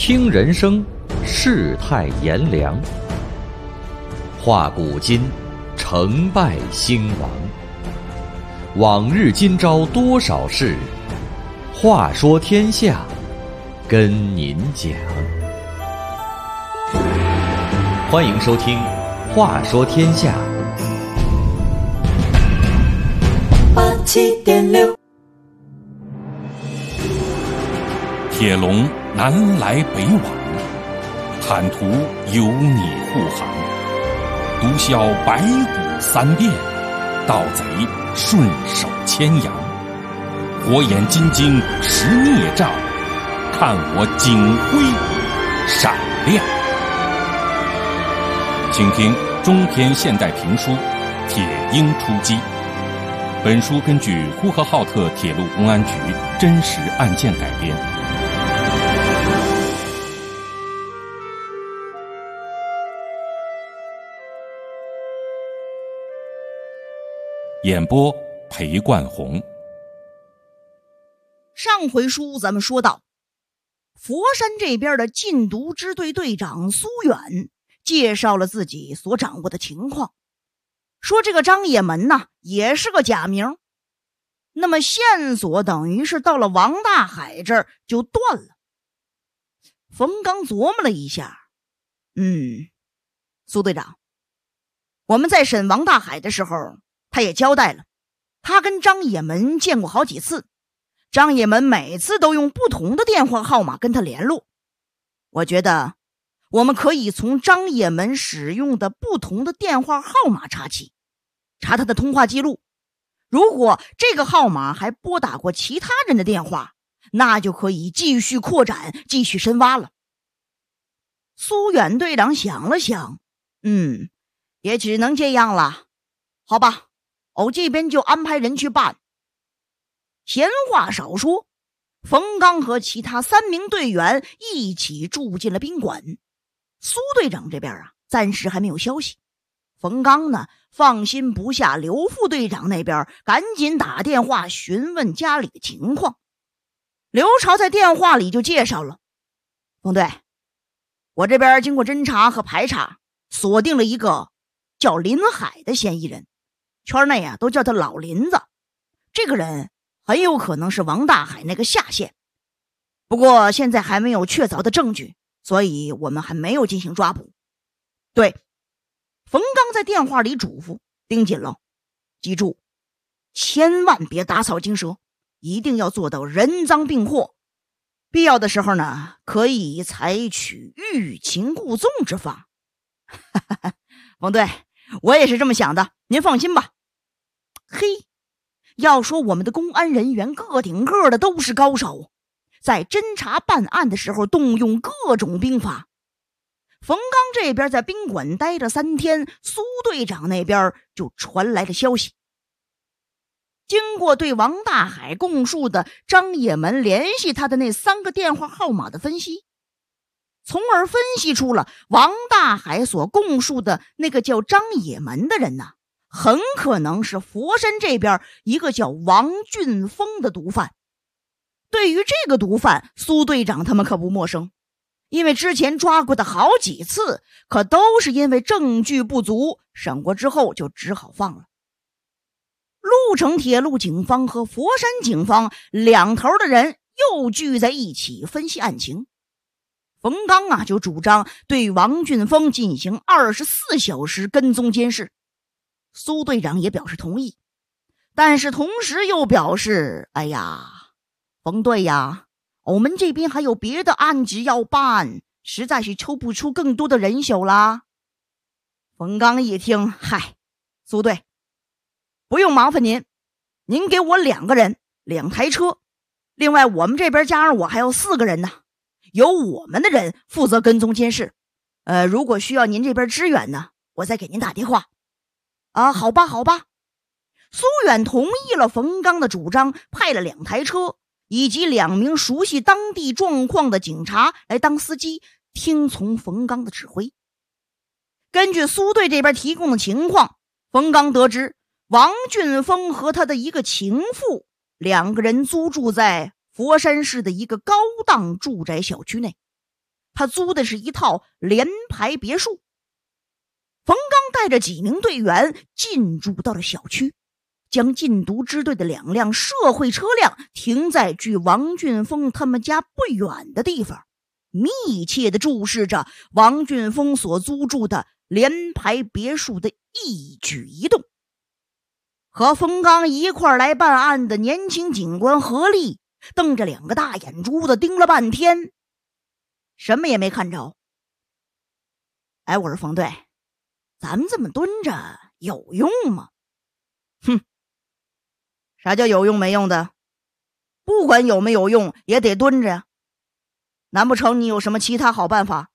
听人生，世态炎凉，话古今，成败兴亡。往日今朝多少事，话说天下，跟您讲。欢迎收听《话说天下》。 87.6， 铁笼南来北往，坦途有你护航。毒枭白骨三变，盗贼顺手牵羊。火眼金睛识孽障，看我警徽闪亮。请听中篇现代评书《铁鹰出击》。本书根据呼和浩特铁路公安局真实案件改编。演播裴冠红。 上回书咱们说到，佛山这边的禁毒支队队长苏远介绍了自己所掌握的情况，说这个张也门呢也是个假名。那么线索等于是到了王大海这儿就断了。冯刚琢磨了一下，苏队长，我们在审王大海的时候，他也交代了，他跟张也门见过好几次，张也门每次都用不同的电话号码跟他联络。我觉得我们可以从张也门使用的不同的电话号码查起，查他的通话记录。如果这个号码还拨打过其他人的电话，那就可以继续扩展，继续深挖了。苏远队长想了想，也只能这样了。好吧，我这边就安排人去办。闲话少说，冯刚和其他3名队员一起住进了宾馆。苏队长这边暂时还没有消息。冯刚呢，放心不下刘副队长那边，赶紧打电话询问家里的情况。刘朝在电话里就介绍了，冯队，我这边经过侦查和排查，锁定了一个叫林海的嫌疑人，圈内都叫他老林子。这个人很有可能是王大海那个下线，不过现在还没有确凿的证据，所以我们还没有进行抓捕。对，冯刚在电话里嘱咐，盯紧了，记住，千万别打草惊蛇，一定要做到人赃并获。必要的时候呢，可以采取欲擒故纵之法。冯队，我也是这么想的，您放心吧。嘿，要说我们的公安人员个顶个的都是高手，在侦查办案的时候动用各种兵法。冯刚这边在宾馆待了3天，苏队长那边就传来了消息。经过对王大海供述的张也门联系他的那3个电话号码的分析，从而分析出了王大海所供述的那个叫张也门的人呢，很可能是佛山这边一个叫王俊峰的毒贩。对于这个毒贩，苏队长他们可不陌生，因为之前抓过的好几次，可都是因为证据不足，审过之后就只好放了。鹿城铁路警方和佛山警方两头的人又聚在一起分析案情。冯刚就主张对王俊峰进行24小时跟踪监视，苏队长也表示同意，但是同时又表示，冯队呀，我们这边还有别的案子要办，实在是抽不出更多的人手啦。冯刚一听，苏队，不用麻烦您给我2个人，2台车，另外我们这边加上我还有4个人呢，由我们的人负责跟踪监视。如果需要您这边支援呢，我再给您打电话。好吧。苏远同意了冯刚的主张，派了2台车以及2名熟悉当地状况的警察来当司机，听从冯刚的指挥。根据苏队这边提供的情况，冯刚得知王俊峰和他的一个情妇2个人租住在佛山市的一个高档住宅小区内。 他租的是一套联排别墅。冯刚带着几名队员进入到了小区，将禁毒支队的2辆社会车辆停在距王俊峰他们家不远的地方，密切地注视着王俊峰所租住的联排别墅的一举一动。和冯刚一块来办案的年轻警官何力瞪着2个大眼珠子盯了半天，什么也没看着。哎，我说冯队，咱们这么蹲着有用吗？哼，啥叫有用没用的？不管有没有用也得蹲着呀。难不成你有什么其他好办法？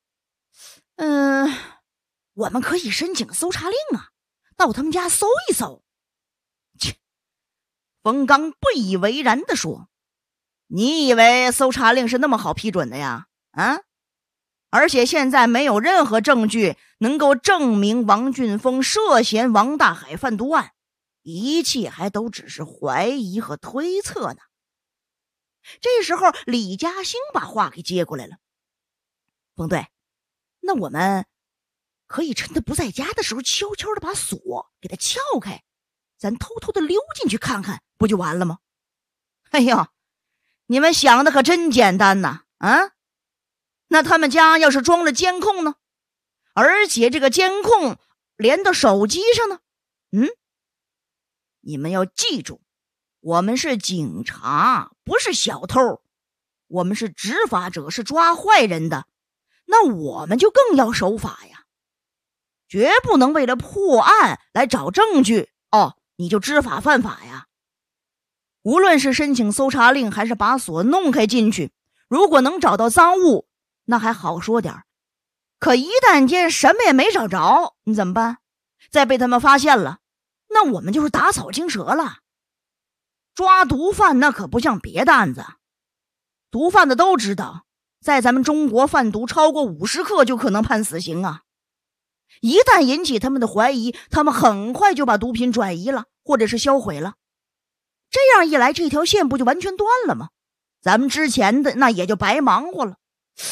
我们可以申请搜查令啊，到他们家搜一搜。切，冯刚不以为然地说，你以为搜查令是那么好批准的呀？啊？而且现在没有任何证据能够证明王俊峰涉嫌王大海贩毒案，一切还都只是怀疑和推测呢。这时候李嘉兴把话给接过来了，冯队，那我们可以趁他不在家的时候悄悄的把锁给他撬开，咱偷偷的溜进去看看，不就完了吗？哎呦，你们想的可真简单呐！啊，那他们家要是装了监控呢？而且这个监控连到手机上呢？你们要记住，我们是警察，不是小偷，我们是执法者，是抓坏人的，那我们就更要守法呀，绝不能为了破案来找证据你就知法犯法呀。无论是申请搜查令还是把锁弄开进去，如果能找到赃物那还好说点，可一旦间什么也没找着，你怎么办？再被他们发现了，那我们就是打草惊蛇了。抓毒贩那可不像别的案子，毒贩子都知道，在咱们中国贩毒超过50克就可能判死刑啊。一旦引起他们的怀疑，他们很快就把毒品转移了，或者是销毁了。这样一来，这条线不就完全断了吗？咱们之前的那也就白忙活了。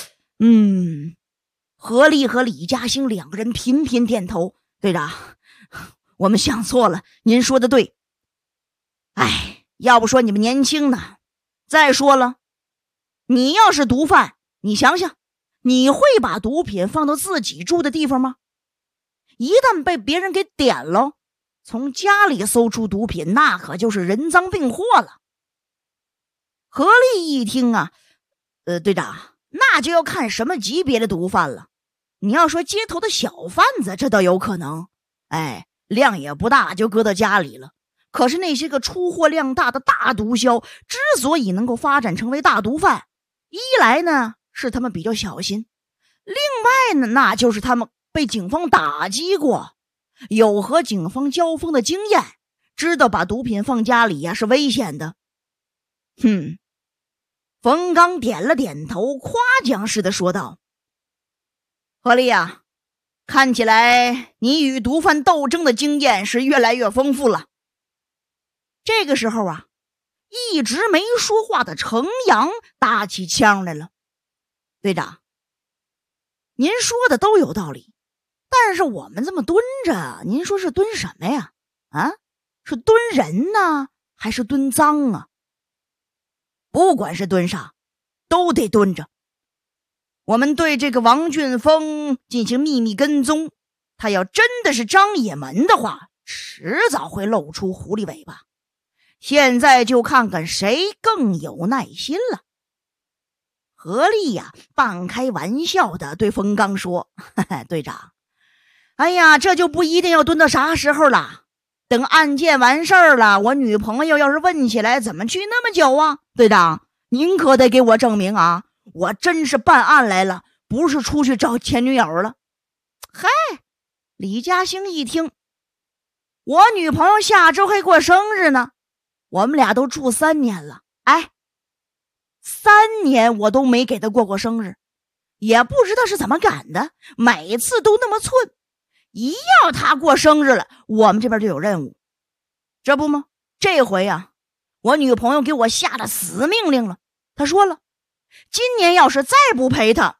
何力和李嘉兴2个人频频点头，队长，我们想错了，您说的对。要不说你们年轻呢。再说了，你要是毒贩，你想想，你会把毒品放到自己住的地方吗？一旦被别人给点了，从家里搜出毒品，那可就是人赃并获了。何力一听啊，队长，那就要看什么级别的毒贩了。你要说街头的小贩子，这倒有可能，量也不大，就搁到家里了。可是那些个出货量大的大毒枭，之所以能够发展成为大毒贩，一来呢是他们比较小心，另外呢那就是他们被警方打击过，有和警方交锋的经验，知道把毒品放家里呀是危险的。冯刚点了点头，夸奖似的说道，何力啊，看起来你与毒贩斗争的经验是越来越丰富了。这个时候啊，一直没说话的程阳打起枪来了，队长，您说的都有道理，但是我们这么蹲着，您说是蹲什么呀？是蹲人呢，还是蹲赃啊？不管是蹲啥，都得蹲着。我们对这个王俊峰进行秘密跟踪，他要真的是张也门的话，迟早会露出狐狸尾巴。现在就看看谁更有耐心了。何力呀，半开玩笑的对冯刚说，队长，这就不一定要蹲到啥时候了，等案件完事儿了，我女朋友要是问起来怎么去那么久啊，队长您可得给我证明啊，我真是办案来了，不是出去找前女友了。李嘉兴一听，我女朋友下周还过生日呢，我们俩都住3年了，3年我都没给她过生日，也不知道是怎么赶的，每次都那么寸，一要她过生日了，我们这边就有任务。这不吗？这回啊，我女朋友给我下了死命令了，她说了，今年要是再不陪她，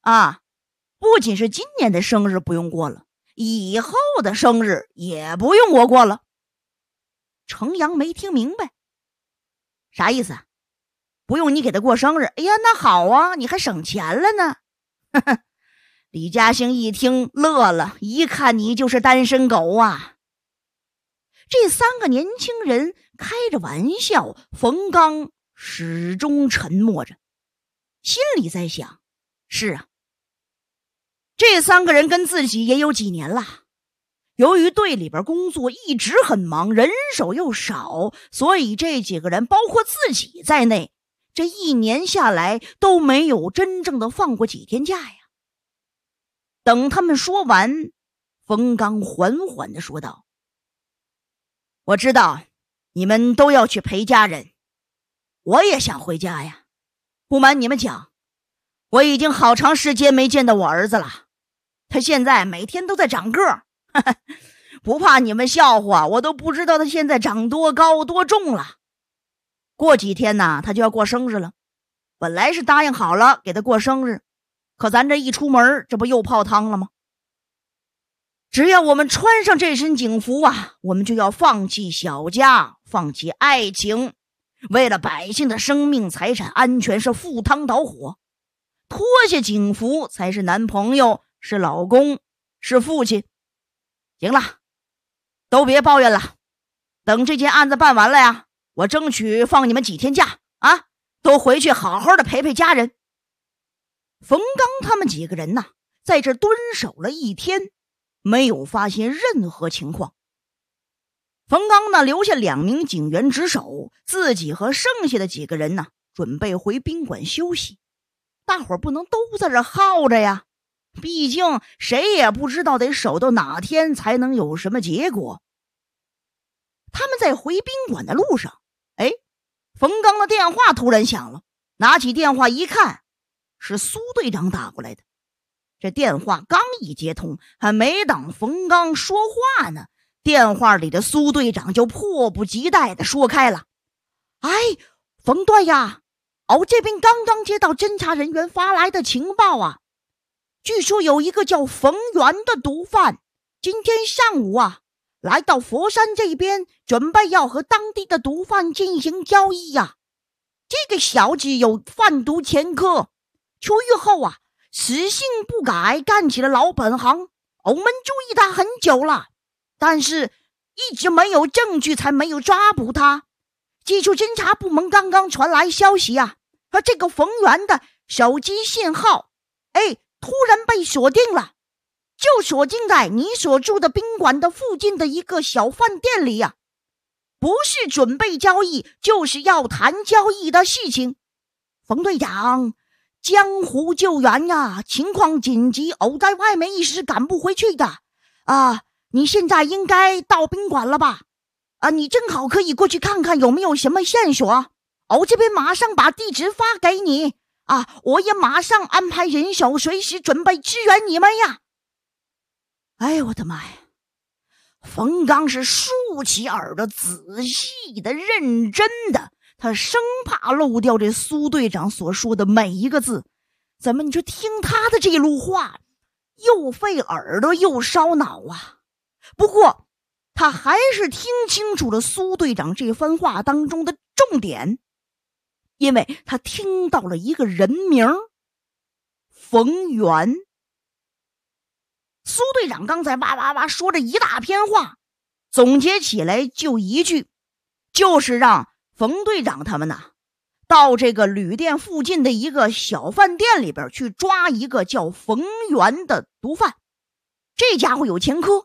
不仅是今年的生日不用过了，以后的生日也不用我过了。程阳没听明白，啥意思？不用你给他过生日？哎呀，那好啊，你还省钱了呢。李嘉兴一听乐了，一看你就是单身狗啊。这3个年轻人开着玩笑，冯刚始终沉默着，心里在想，是啊，这3个人跟自己也有几年了，由于队里边工作一直很忙，人手又少，所以这几个人包括自己在内，这1年下来都没有真正的放过几天假呀。等他们说完，冯刚缓缓地说道：我知道你们都要去陪家人，我也想回家呀。不瞒你们讲，我已经好长时间没见到我儿子了，他现在每天都在长个儿，不怕你们笑话，我都不知道他现在长多高多重了。过几天呢，他就要过生日了，本来是答应好了给他过生日，可咱这一出门，这不又泡汤了吗？只要我们穿上这身警服啊，我们就要放弃小家，放弃爱情，为了百姓的生命财产安全是赴汤蹈火，脱下警服才是男朋友，是老公，是父亲。行了，都别抱怨了，等这件案子办完了呀，我争取放你们几天假啊，都回去好好的陪陪家人。冯刚他们几个人在这蹲守了1天，没有发现任何情况。冯刚留下2名警员值守，自己和剩下的几个人准备回宾馆休息。大伙儿不能都在这耗着呀，毕竟谁也不知道得守到哪天才能有什么结果。他们在回宾馆的路上，冯刚的电话突然响了，拿起电话一看，是苏队长打过来的。这电话刚一接通，还没等冯刚说话呢，电话里的苏队长就迫不及待地说开了：冯队呀，我这边刚刚接到侦查人员发来的情报啊，据说有一个叫冯源的毒贩，今天上午来到佛山这边，准备要和当地的毒贩进行交易呀。这个小子有贩毒前科，出狱后死性不改，干起了老本行。我们注意他很久了，但是一直没有证据，才没有抓捕他。技术侦查部门刚刚传来消息和这个冯源的手机信号突然被锁定了，就锁定在你所住的宾馆的附近的一个小饭店里不是准备交易，就是要谈交易的事情。冯队长，江湖救援情况紧急，我在外面一时赶不回去的你现在应该到宾馆了吧？你正好可以过去看看有没有什么线索，我这边马上把地址发给你我也马上安排人手，随时准备支援你们呀。我的妈呀！冯刚是竖起耳朵，仔细的、认真的，他生怕漏掉这苏队长所说的每一个字。怎么你说听他的这路话，又费耳朵又烧脑不过他还是听清楚了苏队长这番话当中的重点，因为他听到了一个人名，冯源。苏队长刚才哇说着一大篇话，总结起来就一句，就是让冯队长他们到这个旅店附近的一个小饭店里边去抓一个叫冯源的毒贩。这家伙有前科。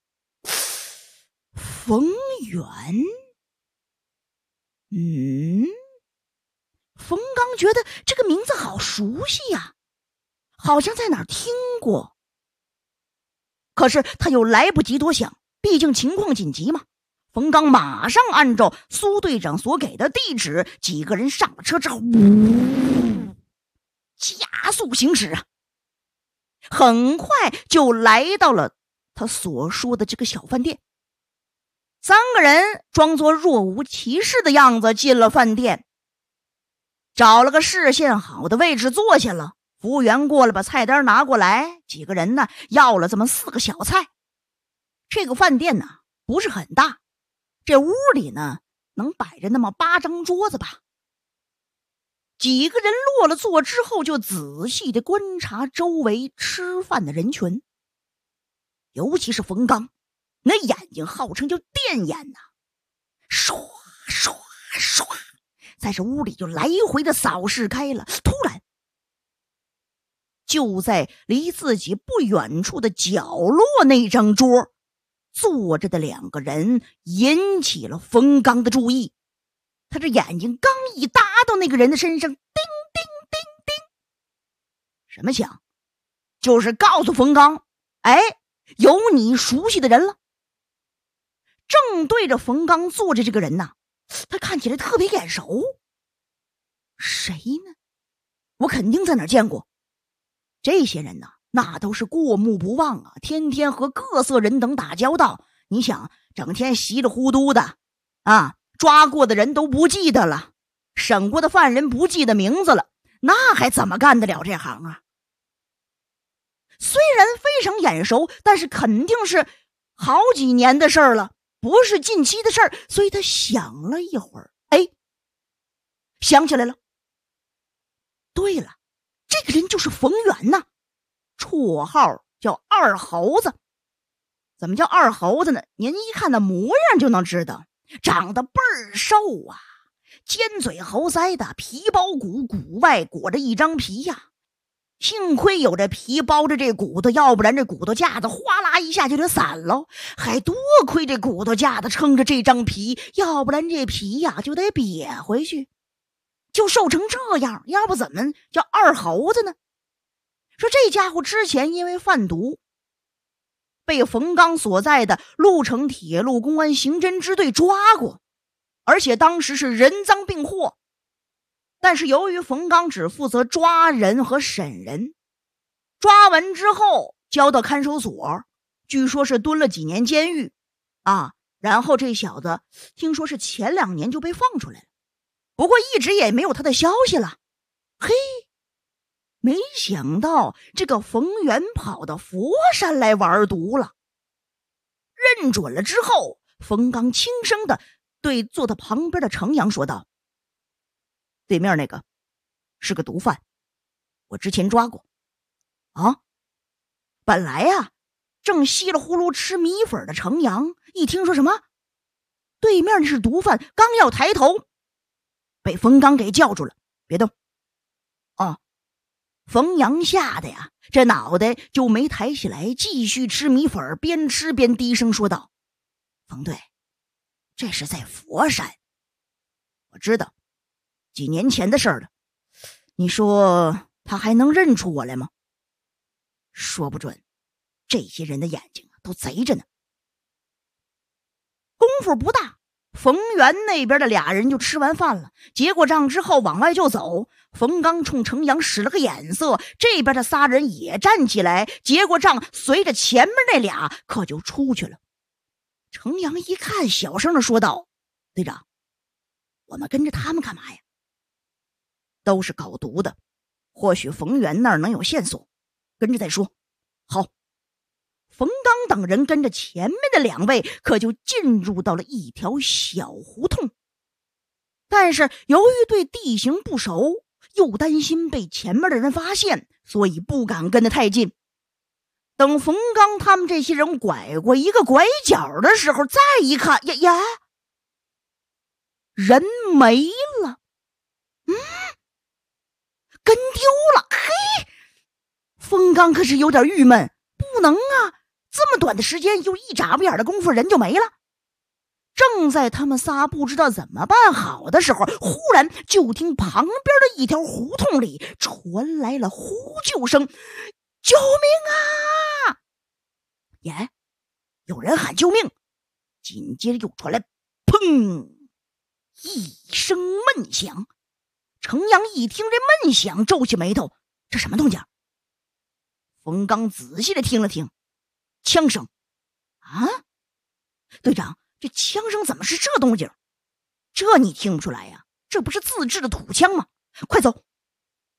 冯源，冯刚觉得这个名字好熟悉好像在哪儿听过。可是他又来不及多想，毕竟情况紧急嘛。冯刚马上按照苏队长所给的地址，几个人上了车之后，加速行驶很快就来到了他所说的这个小饭店。3个人装作若无其事的样子进了饭店，找了个视线好的位置坐下了。 服务员过来把菜单拿过来，几个人呢要了这么4个小菜。这个饭店呢不是很大，这屋里呢能摆着那么8张桌子吧。几个人落了座之后，就仔细地观察周围吃饭的人群，尤其是冯刚，那眼睛号称就电眼呐，唰唰唰，在这屋里就来回的扫视开了。突然，就在离自己不远处的角落那张桌坐着的2个人引起了冯刚的注意。他这眼睛刚一搭到那个人的身上，叮叮叮叮，什么响？就是告诉冯刚，哎，有你熟悉的人了。正对着冯刚坐着这个人呐，他看起来特别眼熟。谁呢？我肯定在哪儿见过。这些人呐，那都是过目不忘啊，天天和各色人等打交道。你想，整天稀里糊涂的啊，抓过的人都不记得了，审过的犯人不记得名字了，那还怎么干得了这行啊？虽然非常眼熟，但是肯定是好几年的事儿了，不是近期的事儿。所以他想了一会儿，哎，想起来了。对了，这个人就是冯源呐，绰号叫二猴子。怎么叫二猴子呢？您一看那模样就能知道，长得倍儿瘦啊，尖嘴猴腮的，皮包骨，骨外裹着一张皮呀。幸亏有这皮包着这骨头，要不然这骨头架子哗啦一下就得散了。还多亏这骨头架子撑着这张皮，要不然这皮呀就得瘪回去。就瘦成这样，要不怎么叫二猴子呢？说这家伙之前因为贩毒被冯刚所在的鹿城铁路公安刑侦支队抓过，而且当时是人赃并获。但是由于冯刚只负责抓人和审人，抓完之后交到看守所，据说是蹲了几年监狱啊。然后这小子听说是前2年就被放出来了，不过一直也没有他的消息了。嘿，没想到这个冯源跑到佛山来玩毒了。认准了之后，冯刚轻声的对坐他旁边的程阳说道：对面那个是个毒贩，我之前抓过。啊，本来呀正稀里呼噜吃米粉的程阳一听说什么对面那是毒贩，刚要抬头，被冯刚给叫住了，别动。哦，冯阳吓得呀，这脑袋就没抬起来，继续吃米粉，边吃边低声说道：冯队，这是在佛山，我知道几年前的事了，你说他还能认出我来吗？说不准，这些人的眼睛都贼着呢。功夫不大，冯源那边的2人就吃完饭了，结过账之后往外就走。冯刚冲程阳使了个眼色，这边的3人也站起来，结过账，随着前面那俩可就出去了。程阳一看，小声的说道：队长，我们跟着他们干嘛呀？都是搞毒的，或许冯源那儿能有线索，跟着再说。好。冯刚等人跟着前面的2位可就进入到了一条小胡同，但是由于对地形不熟，又担心被前面的人发现，所以不敢跟得太近。等冯刚他们这些人拐过一个拐角的时候，再一看，呀，人没了。跟丢了。嘿，冯刚可是有点郁闷，不能啊，这么短的时间，就一眨巴眼的功夫人就没了。正在他们仨不知道怎么办好的时候，忽然就听旁边的一条胡同里传来了呼救声：救命啊！耶，有人喊救命。紧接着又传来砰一声闷响。程阳一听这闷响，皱起眉头，这什么动静？冯刚仔细的听了听，枪声。啊，队长，这枪声怎么是这动静？这你听不出来呀？这不是自制的土枪吗？快走！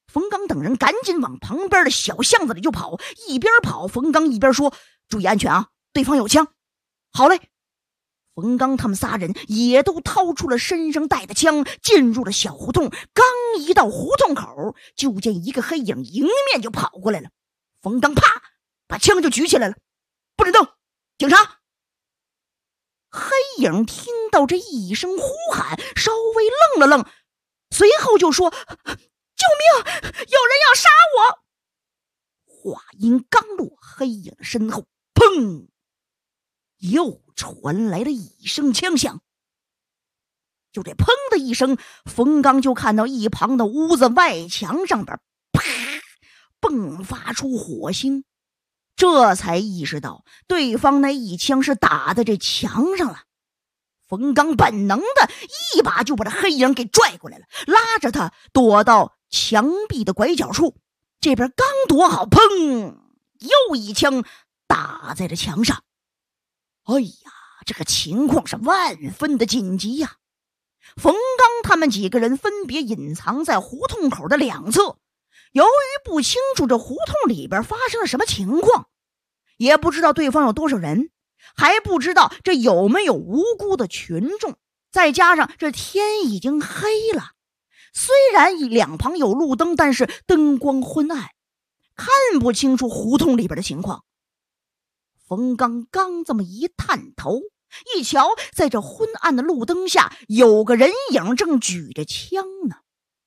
冯刚等人赶紧往旁边的小巷子里就跑，一边跑冯刚一边说：“注意安全啊，对方有枪。”好嘞。冯刚他们仨人也都掏出了身上带的枪，进入了小胡同。刚一到胡同口，就见一个黑影迎面就跑过来了。冯刚啪把枪就举起来了：“不准动，警察！”黑影听到这一声呼喊，稍微愣了愣，随后就说：“救命！有人要杀我！”话音刚落，黑影的身后砰又传来了一声枪响。就这砰的一声，冯刚就看到一旁的屋子外墙上边啪迸发出火星，这才意识到对方那一枪是打在这墙上了。冯刚本能的一把就把这黑影给拽过来了，拉着他躲到墙壁的拐角处。这边刚躲好，砰又一枪打在了墙上。哎呀，这个情况是万分的紧急呀！冯刚他们几个人分别隐藏在胡同口的两侧，由于不清楚这胡同里边发生了什么情况，也不知道对方有多少人，还不知道这有没有无辜的群众，再加上这天已经黑了，虽然两旁有路灯，但是灯光昏暗，看不清楚胡同里边的情况。冯刚刚这么一探头，一瞧，在这昏暗的路灯下，有个人影正举着枪呢。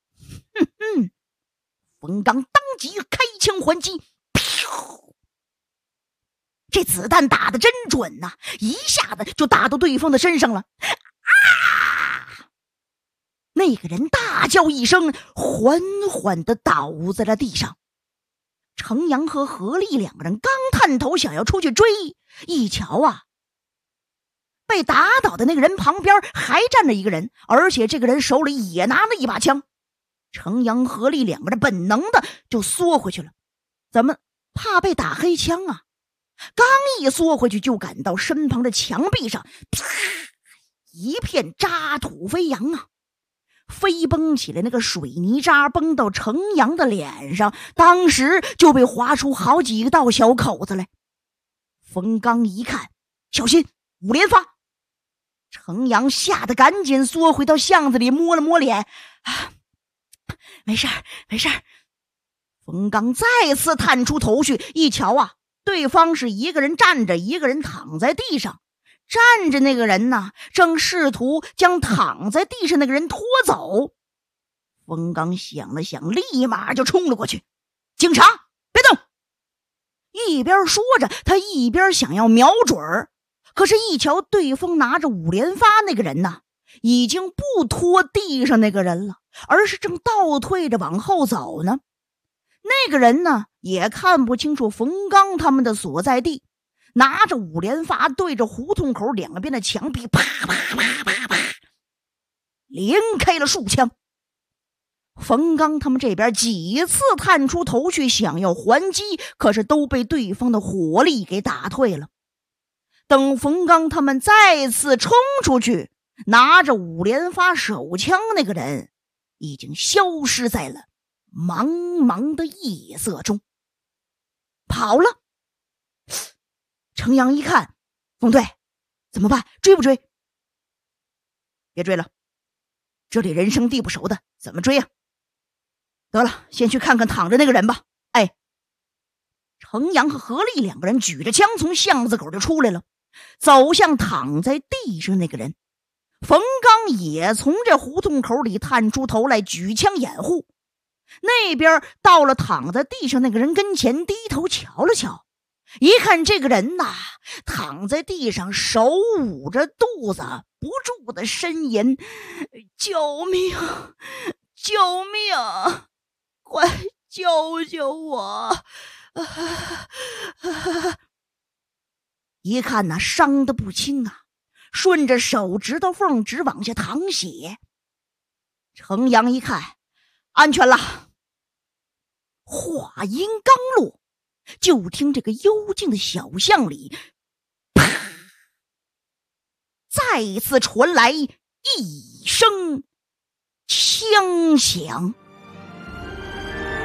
冯刚当即开枪还击，这子弹打得真准呐，一下子就打到对方的身上了。那个人大叫一声，缓缓地倒在了地上。程阳和何丽两个人刚探头想要出去追，一瞧啊，被打倒的那个人旁边还站着一个人，而且这个人手里也拿了一把枪。程阳、何丽两个人本能的就缩回去了，怎么怕被打黑枪啊？刚一缩回去，就感到身旁的墙壁上一片渣土飞扬啊！飞奔起来那个水泥渣崩到程阳的脸上，当时就被划出好几道小口子来。冯刚一看，小心5连发！程阳吓得赶紧缩回到巷子里，摸了摸脸，没事儿没事儿。冯刚再次探出头去，一瞧啊，对方是一个人站着，一个人躺在地上。站着那个人呢，正试图将躺在地上那个人拖走。冯刚想了想，立马就冲了过去。警察，别动！一边说着，他一边想要瞄准儿，可是一瞧对方拿着5连发那个人呢，已经不拖地上那个人了，而是正倒退着往后走呢。那个人呢，也看不清楚冯刚他们的所在地，拿着5连发对着胡同口两边的墙壁啪啪啪啪啪连开了数枪。冯刚他们这边几次探出头去想要还击，可是都被对方的火力给打退了。等冯刚他们再次冲出去，拿着5连发手枪那个人已经消失在了茫茫的夜色中，跑了。程阳一看，冯队，怎么办？追不追？别追了，这里人生地不熟的，怎么追啊？得了，先去看看躺着那个人吧。哎，程阳和何丽两个人举着枪从巷子口就出来了，走向躺在地上那个人。冯刚也从这胡同口里探出头来，举枪掩护。那边到了躺在地上那个人跟前，低头瞧了瞧，一看这个人呐，躺在地上，手捂着肚子，不住的呻吟：“救命！救命！快救救我！”一看呐，伤得不轻啊，顺着手指头缝直往下淌血。程阳一看，安全了。话音刚落，就听这个幽静的小巷里，啪，再次传来一声枪响。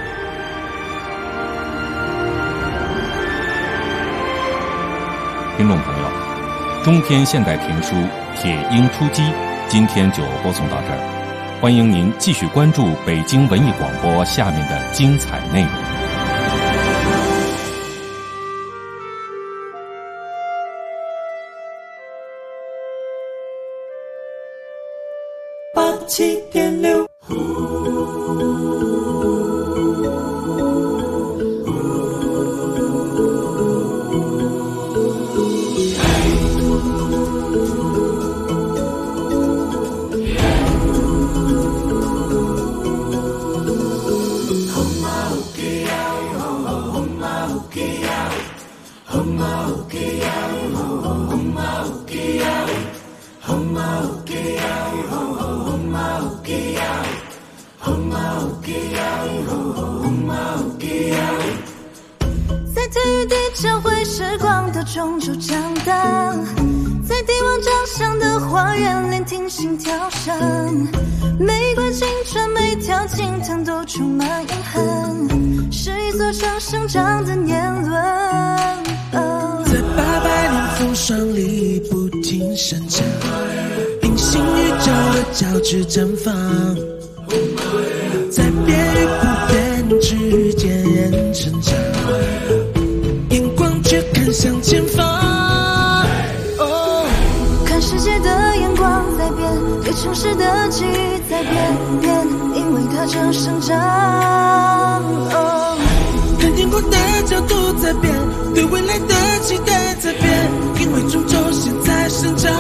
听众朋友，中篇现代评书《铁鹰出击》今天就播送到这儿，欢迎您继续关注北京文艺广播下面的精彩内容。 87.6 在体育地教会时光的中轴长大，在帝王掌上的花园聆听心跳声，每个青春每条惊叹都充满遗憾，是一座城生长的年轮。 在800年风霜里不停生长，隐形宇宙的交织绽放，在变与不变之间成长，眼光却看向前方。 看世界的眼光在变，对城市的记忆在变，因为它正生长。 看天空的角度在变，对未来的期待在变，因为中轴线在生长。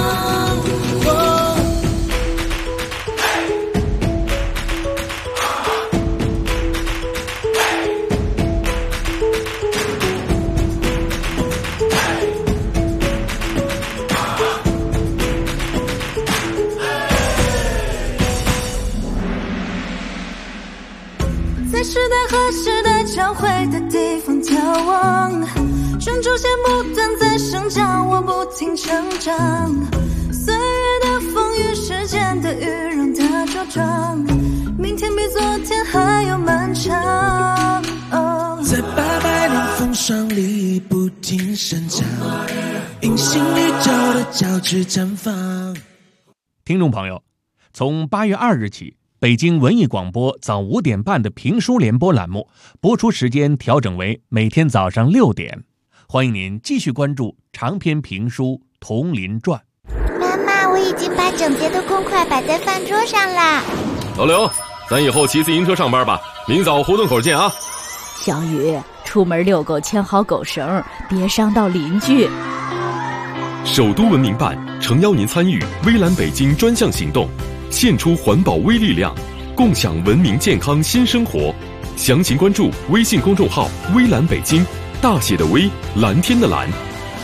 在时代和时代交汇的地方眺望，中轴线不断在生长，我不停成长。岁月的风雨，时间的雨，让它茁壮，明天比昨天还要漫长。 在800年风霜里不停生长，隐形宇宙的交织绽放。 听众朋友，从8月2日起，北京文艺广播早5点半的评书联播栏目播出时间调整为每天早上6点，欢迎您继续关注长篇评书《铜林传》。 妈妈，我已经把整洁的公筷摆在饭桌上啦。 老刘，咱以后骑自行车上班吧，明早胡同口见啊。 小雨，出门遛狗牵好狗绳，别伤到邻居。 首都文明办诚邀您参与微蓝北京专项行动，献出环保微力量，共享文明健康新生活。详情关注微信公众号微蓝北京，大写的微，蓝天的蓝。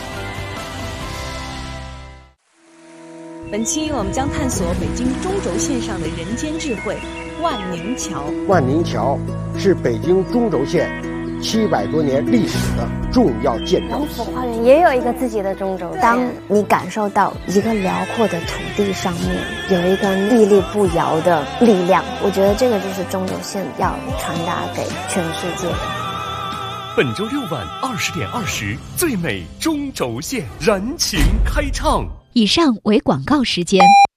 本期我们将探索北京中轴线上的人间智慧——万宁桥。 万宁桥是北京中轴线700多年历史的重要建筑。 王府花园也有一个自己的中轴线。当你感受到一个辽阔的土地上面有一个屹立不摇的力量，我觉得这个就是中轴线要传达给全世界的。 本周6晚20点20，最美中轴线燃情开唱。 以上为广告时间。